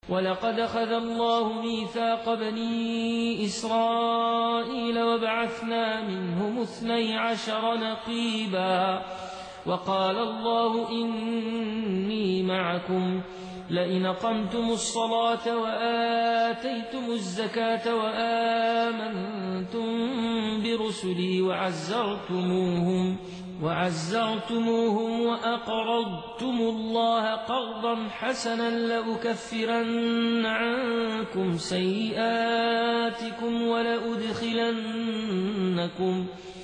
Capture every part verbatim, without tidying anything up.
ولقد أخذ الله ميثاق بني إسرائيل وبعثنا منهم اثني عشر نقيبا وقال الله إني معكم لئن أقمتم الصلاة وآتيتم الزكاة وآمنتم برسلي وعزرتموهم وعزرتموهم وأقرضتم الله قرضا حسنا لأكفرن عنكم سيئاتكم ولأدخلنكم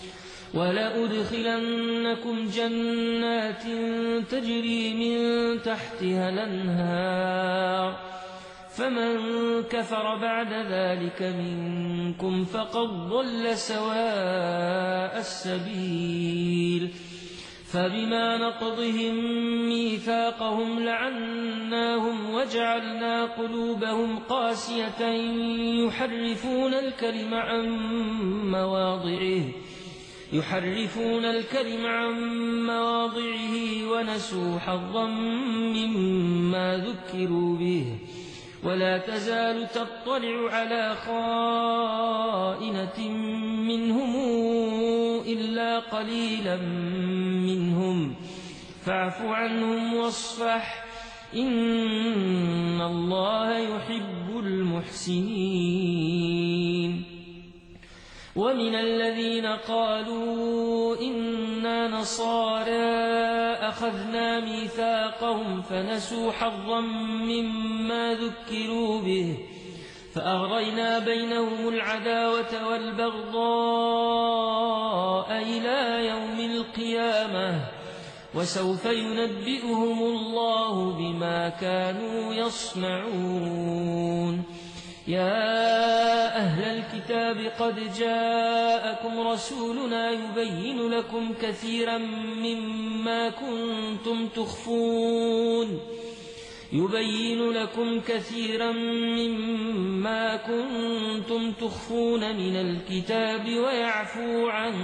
ولأدخلنكم جنات تجري من تحتها الأنهار فمن كفر بعد ذلك منكم فقد ضل سواء السبيل فبما نقضهم ميثاقهم لعناهم وجعلنا قلوبهم قاسية يحرفون الكلم عن مواضعه يحرفون الكلم عن مواضعه ونسوا حظا مما ذكروا به ولا تزال تطلع على خائنة منهم إلا قليلا منهم فاعف عنهم واصفح إن الله يحب المحسنين ومن الذين قالوا إنا نصارى أخذنا ميثاقهم فنسوا حظا مما ذكروا به فأغرينا بينهم العداوة والبغضاء إلى يوم القيامة وسوف ينبئهم الله بما كانوا يصنعون يا أهل الكتاب قد جاءكم رسولنا يبين لكم كثيرا مما كنتم تخفون يبين لكم كثيرا مما كنتم تخفون من الكتاب ويعفو عن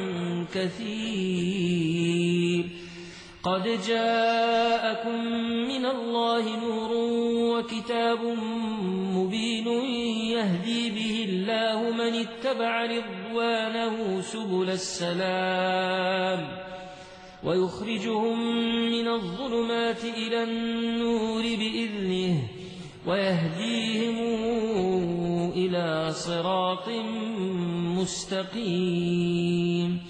كثير قد جاءكم من الله نور وكتاب مبين يهدي به الله من اتبع رضوانه سبل السلام ويخرجهم من الظلمات إلى النور بإذنه ويهديهم إلى صراط مستقيم